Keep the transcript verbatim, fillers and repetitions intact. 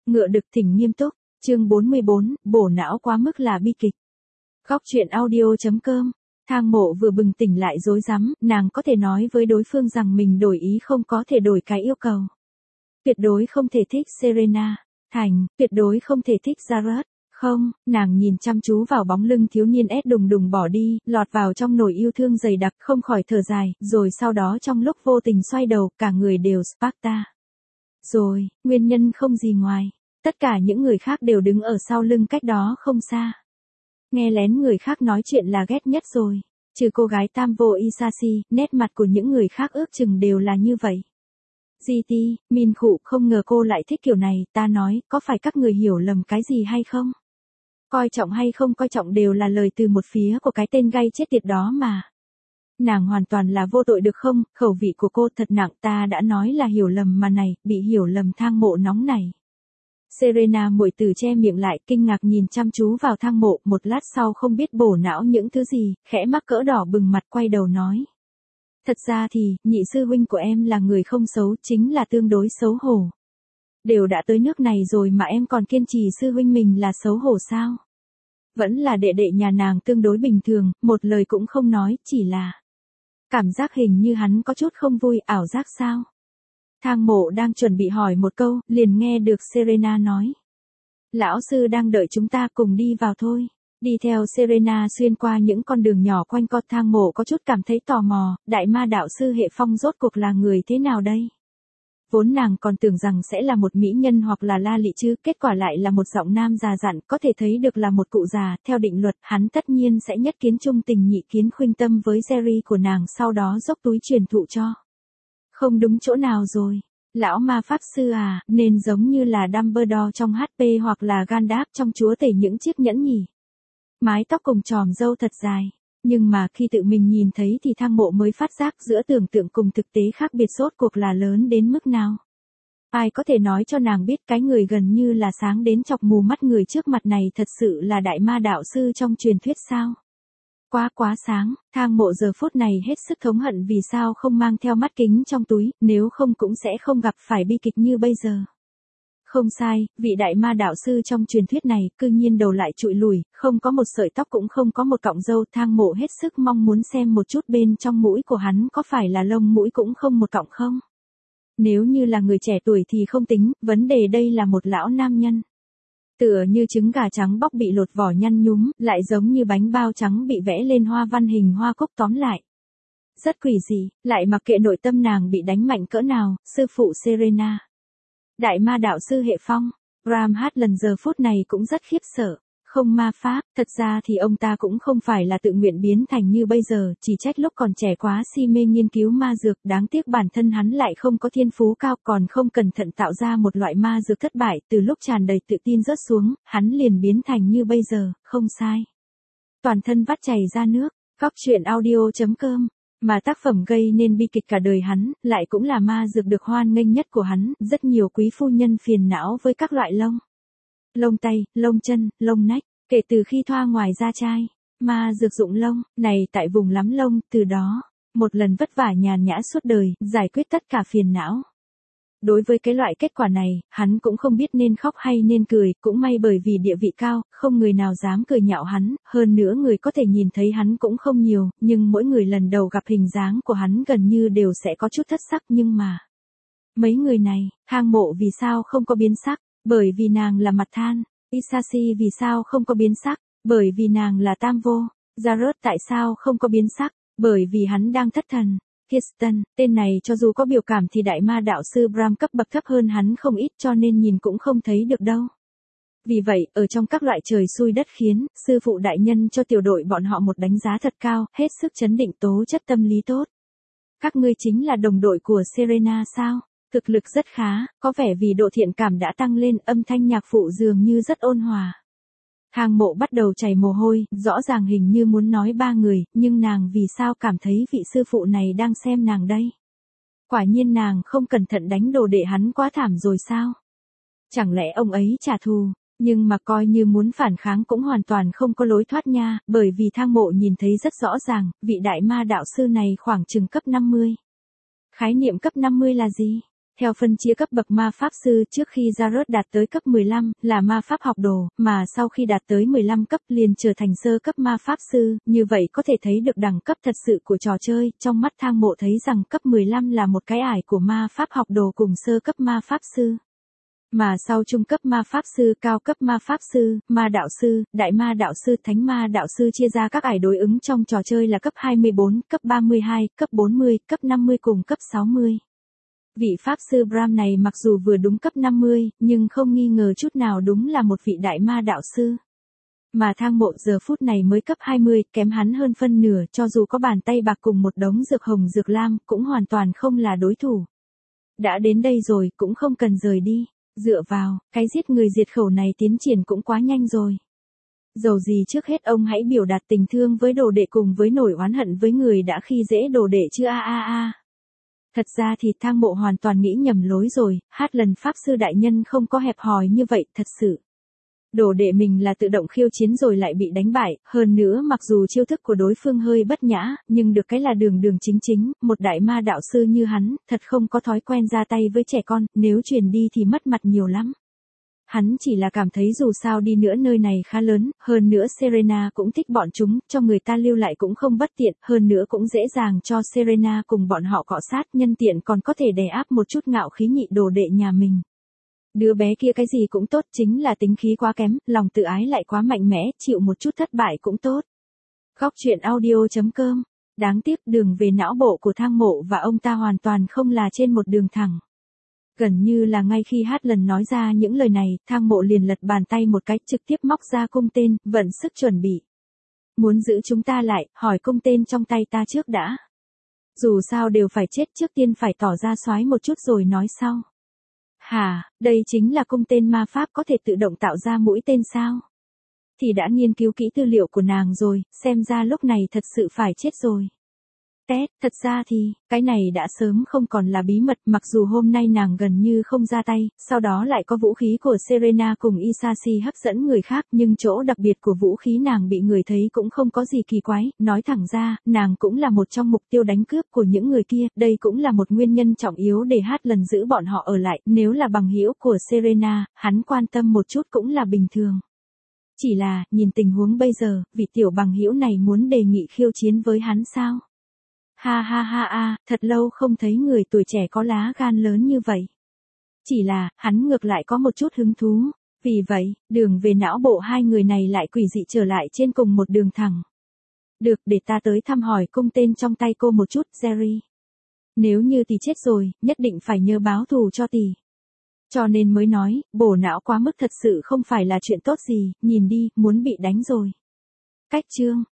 Ngựa đực thỉnh nghiêm túc, chương bốn mươi bốn, bổ não quá mức là bi kịch. Góc truyện audio.com, Thang Mộ vừa bừng tỉnh lại rối rắm, nàng có thể nói với đối phương rằng mình đổi ý không có thể đổi cái yêu cầu. Tuyệt đối không thể thích Serena, thành, tuyệt đối không thể thích Jared. Không, nàng nhìn chăm chú vào bóng lưng thiếu niên ép đùng đùng bỏ đi, lọt vào trong nồi yêu thương dày đặc, không khỏi thở dài, rồi sau đó trong lúc vô tình xoay đầu, cả người đều Sparta. Rồi, nguyên nhân không gì ngoài, tất cả những người khác đều đứng ở sau lưng cách đó không xa. Nghe lén người khác nói chuyện là ghét nhất rồi, trừ cô gái tam vô Isashi, nét mặt của những người khác ước chừng đều là như vậy. giê tê, Min khụ, không ngờ cô lại thích kiểu này, ta nói, có phải các người hiểu lầm cái gì hay không? Coi trọng hay không coi trọng đều là lời từ một phía của cái tên gay chết tiệt đó mà. Nàng hoàn toàn là vô tội được không, khẩu vị của cô thật nặng, ta đã nói là hiểu lầm mà này, bị hiểu lầm. Thang Mộ nóng này. Serena muội tử che miệng lại, kinh ngạc nhìn chăm chú vào Thang Mộ, một lát sau không biết bổ não những thứ gì, khẽ mắc cỡ đỏ bừng mặt quay đầu nói. Thật ra thì, nhị sư huynh của em là người không xấu, chính là tương đối xấu hổ. Đều đã tới nước này rồi mà em còn kiên trì sư huynh mình là xấu hổ sao? Vẫn là đệ đệ nhà nàng tương đối bình thường, một lời cũng không nói, chỉ là cảm giác hình như hắn có chút không vui, ảo giác sao? Thang Mộ đang chuẩn bị hỏi một câu, liền nghe được Serena nói. Lão sư đang đợi chúng ta cùng đi vào thôi. Đi theo Serena xuyên qua những con đường nhỏ quanh co, Thang Mộ có chút cảm thấy tò mò, đại ma đạo sư Hệ Phong rốt cuộc là người thế nào đây? Vốn nàng còn tưởng rằng sẽ là một mỹ nhân hoặc là La Lị chứ, kết quả lại là một giọng nam già dặn, có thể thấy được là một cụ già, theo định luật, hắn tất nhiên sẽ nhất kiến trung tình nhị kiến khuynh tâm với Jerry của nàng, sau đó dốc túi truyền thụ cho. Không đúng chỗ nào rồi, lão ma pháp sư à, nên giống như là Dumbledore trong hát pê hoặc là Gandalf trong Chúa Tể những chiếc nhẫn nhỉ. Mái tóc cùng tròm râu thật dài. Nhưng mà khi tự mình nhìn thấy thì Thang Mộ mới phát giác giữa tưởng tượng cùng thực tế khác biệt rốt cuộc là lớn đến mức nào. Ai có thể nói cho nàng biết cái người gần như là sáng đến chọc mù mắt người trước mặt này thật sự là đại ma đạo sư trong truyền thuyết sao? Quá quá sáng, Thang Mộ giờ phút này hết sức thống hận vì sao không mang theo mắt kính trong túi, nếu không cũng sẽ không gặp phải bi kịch như bây giờ. Không sai, vị đại ma đạo sư trong truyền thuyết này, cư nhiên đầu lại trụi lùi, không có một sợi tóc cũng không có một cọng râu. Thang Mộ hết sức mong muốn xem một chút bên trong mũi của hắn có phải là lông mũi cũng không một cọng không. Nếu như là người trẻ tuổi thì không tính, vấn đề đây là một lão nam nhân. Tựa như trứng gà trắng bóc bị lột vỏ nhăn nhúm, lại giống như bánh bao trắng bị vẽ lên hoa văn hình hoa cúc, tóm lại. Rất quỷ dị, lại mặc kệ nội tâm nàng bị đánh mạnh cỡ nào, sư phụ Serena. Đại ma đạo sư Hệ Phong, Bram hát lần giờ phút này cũng rất khiếp sợ, không ma pháp, thật ra thì ông ta cũng không phải là tự nguyện biến thành như bây giờ, chỉ trách lúc còn trẻ quá si mê nghiên cứu ma dược, đáng tiếc bản thân hắn lại không có thiên phú cao, còn không cẩn thận tạo ra một loại ma dược thất bại, từ lúc tràn đầy tự tin rớt xuống, hắn liền biến thành như bây giờ, không sai. Toàn thân vắt chảy ra nước, góc truyện audio.com. Mà tác phẩm gây nên bi kịch cả đời hắn, lại cũng là ma dược được hoan nghênh nhất của hắn, rất nhiều quý phu nhân phiền não với các loại lông. Lông tay, lông chân, lông nách, kể từ khi thoa ngoài da trai, ma dược dụng lông, này tại vùng lắm lông, từ đó, một lần vất vả nhàn nhã suốt đời, giải quyết tất cả phiền não. Đối với cái loại kết quả này, hắn cũng không biết nên khóc hay nên cười, cũng may bởi vì địa vị cao, không người nào dám cười nhạo hắn, hơn nữa người có thể nhìn thấy hắn cũng không nhiều, nhưng mỗi người lần đầu gặp hình dáng của hắn gần như đều sẽ có chút thất sắc, nhưng mà mấy người này, Thang Mộ vì sao không có biến sắc, bởi vì nàng là mặt than, Isashi vì sao không có biến sắc, bởi vì nàng là tam vô, Jared tại sao không có biến sắc, bởi vì hắn đang thất thần. Kirsten, tên này cho dù có biểu cảm thì đại ma đạo sư Bram cấp bậc thấp hơn hắn không ít cho nên nhìn cũng không thấy được đâu. Vì vậy, ở trong các loại trời xui đất khiến, sư phụ đại nhân cho tiểu đội bọn họ một đánh giá thật cao, hết sức chấn định tố chất tâm lý tốt. Các ngươi chính là đồng đội của Serena sao? Thực lực rất khá, có vẻ vì độ thiện cảm đã tăng lên, âm thanh nhạc phụ dường như rất ôn hòa. Thang Mộ bắt đầu chảy mồ hôi, rõ ràng hình như muốn nói ba người, nhưng nàng vì sao cảm thấy vị sư phụ này đang xem nàng đây? Quả nhiên nàng không cẩn thận đánh đồ đệ hắn quá thảm rồi sao? Chẳng lẽ ông ấy trả thù, nhưng mà coi như muốn phản kháng cũng hoàn toàn không có lối thoát nha, bởi vì Thang Mộ nhìn thấy rất rõ ràng, vị đại ma đạo sư này khoảng chừng cấp năm mươi. Khái niệm cấp năm mươi là gì? Theo phân chia cấp bậc ma pháp sư, trước khi Jared đạt tới cấp mười lăm, là ma pháp học đồ, mà sau khi đạt tới mười lăm cấp liền trở thành sơ cấp ma pháp sư, như vậy có thể thấy được đẳng cấp thật sự của trò chơi, trong mắt Thang Mộ thấy rằng cấp mười lăm là một cái ải của ma pháp học đồ cùng sơ cấp ma pháp sư. Mà sau trung cấp ma pháp sư, cao cấp ma pháp sư, ma đạo sư, đại ma đạo sư, thánh ma đạo sư chia ra các ải đối ứng trong trò chơi là cấp hai mươi bốn, cấp ba mươi hai, cấp bốn mươi, cấp năm mươi cùng cấp sáu mươi. Vị pháp sư Bram này mặc dù vừa đúng cấp năm mươi, nhưng không nghi ngờ chút nào đúng là một vị đại ma đạo sư. Mà Thang Mộ giờ phút này mới cấp hai mươi, kém hắn hơn phân nửa, cho dù có bàn tay bạc cùng một đống dược hồng dược lam, cũng hoàn toàn không là đối thủ. Đã đến đây rồi, cũng không cần rời đi. Dựa vào, cái giết người diệt khẩu này tiến triển cũng quá nhanh rồi. Dầu gì trước hết ông hãy biểu đạt tình thương với đồ đệ cùng với nỗi oán hận với người đã khi dễ đồ đệ chứ a a a. Thật ra thì Thang Mộ hoàn toàn nghĩ nhầm lối rồi, hát lần pháp sư đại nhân không có hẹp hòi như vậy, thật sự. Đồ đệ mình là tự động khiêu chiến rồi lại bị đánh bại, hơn nữa mặc dù chiêu thức của đối phương hơi bất nhã, nhưng được cái là đường đường chính chính, một đại ma đạo sư như hắn, thật không có thói quen ra tay với trẻ con, nếu truyền đi thì mất mặt nhiều lắm. Hắn chỉ là cảm thấy dù sao đi nữa nơi này khá lớn, hơn nữa Serena cũng thích bọn chúng, cho người ta lưu lại cũng không bất tiện, hơn nữa cũng dễ dàng cho Serena cùng bọn họ cọ sát, nhân tiện còn có thể đè áp một chút ngạo khí nhị đồ đệ nhà mình. Đứa bé kia cái gì cũng tốt, chính là tính khí quá kém, lòng tự ái lại quá mạnh mẽ, chịu một chút thất bại cũng tốt. Góc truyện audio chấm com. Đáng tiếc đường về não bộ của Thang Mộ và ông ta hoàn toàn không là trên một đường thẳng. Gần như là ngay khi hát lần nói ra những lời này, Thang Mộ liền lật bàn tay một cái, trực tiếp móc ra cung tên, vận sức chuẩn bị. Muốn giữ chúng ta lại, hỏi cung tên trong tay ta trước đã. Dù sao đều phải chết, trước tiên phải tỏ ra soái một chút rồi nói sau. Hả, đây chính là cung tên ma pháp có thể tự động tạo ra mũi tên sao? Thì đã nghiên cứu kỹ tư liệu của nàng rồi, xem ra lúc này thật sự phải chết rồi. Tét, thật ra thì, cái này đã sớm không còn là bí mật, mặc dù hôm nay nàng gần như không ra tay, sau đó lại có vũ khí của Serena cùng Isashi hấp dẫn người khác, nhưng chỗ đặc biệt của vũ khí nàng bị người thấy cũng không có gì kỳ quái, nói thẳng ra, nàng cũng là một trong mục tiêu đánh cướp của những người kia, đây cũng là một nguyên nhân trọng yếu để hát lần giữ bọn họ ở lại, nếu là bằng hữu của Serena, hắn quan tâm một chút cũng là bình thường. Chỉ là, nhìn tình huống bây giờ, vị tiểu bằng hữu này muốn đề nghị khiêu chiến với hắn sao? Ha ha ha a, thật lâu không thấy người tuổi trẻ có lá gan lớn như vậy. Chỉ là, hắn ngược lại có một chút hứng thú. Vì vậy, đường về não bộ hai người này lại quỷ dị trở lại trên cùng một đường thẳng. Được, để ta tới thăm hỏi cung tên trong tay cô một chút, Jerry. Nếu như tỷ chết rồi, nhất định phải nhớ báo thù cho tỷ. Cho nên mới nói, bổ não quá mức thật sự không phải là chuyện tốt gì, nhìn đi, muốn bị đánh rồi. Cách chương.